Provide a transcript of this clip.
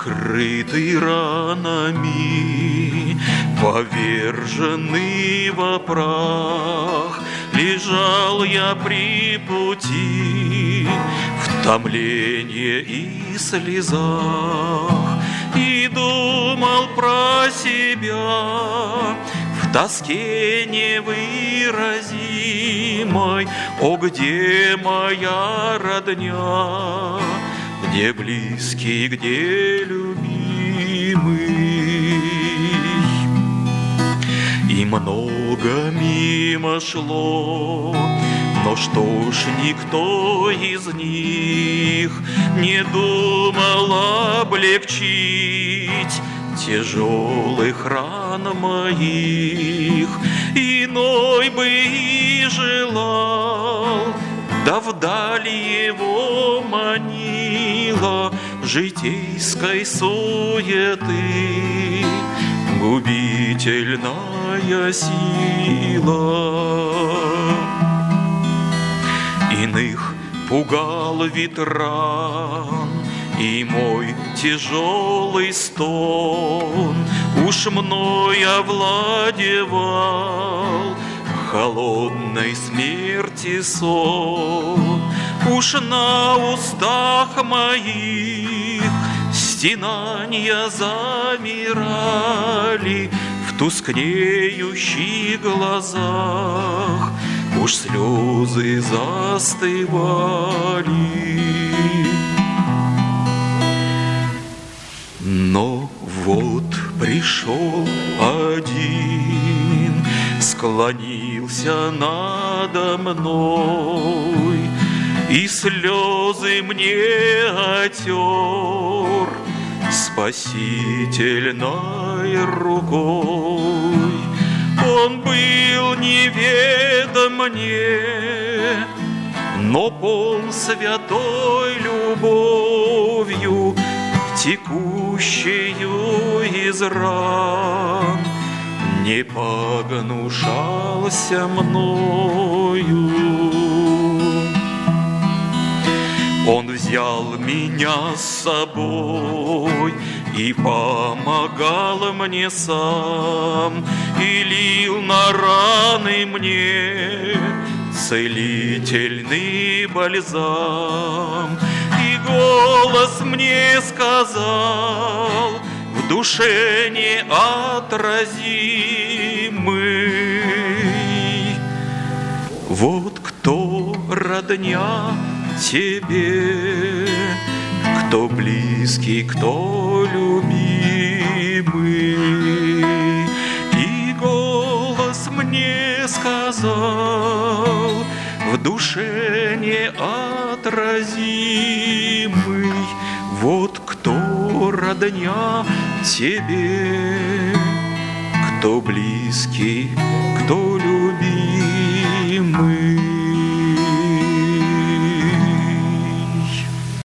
покрытый ранами, поверженный во прах, лежал я при пути в томлении и слезах, и думал про себя в тоске невыразимой. О, где моя родня, где близкий, где любимый? И много мимо шло, но что ж никто из них не думал облегчить тяжелых ран моих. Иной бы и желал, да вдаль его манила житейской суеты губительная сила. Иных пугал ветран и мой тяжелый стон, уж мной овладевал холодной смерти сон. Уж на устах моих стенания замирали, в тускнеющих глазах уж слезы застывали. Но вот пришел один, склонился надо мной и слезы мне отер спасительной рукой. Он был неведом мне, но полн святой любовью, текущую из ран, не погнушался мною. Он взял меня с собой и помогал мне сам, и лил на раны мне целительный бальзам. И голос мне сказал, в душе неотразимый: вот кто родня тебе, кто близкий, кто любимый. И голос мне сказал, в душе неотразимый: вот кто родня тебе, кто близкий, кто любимый.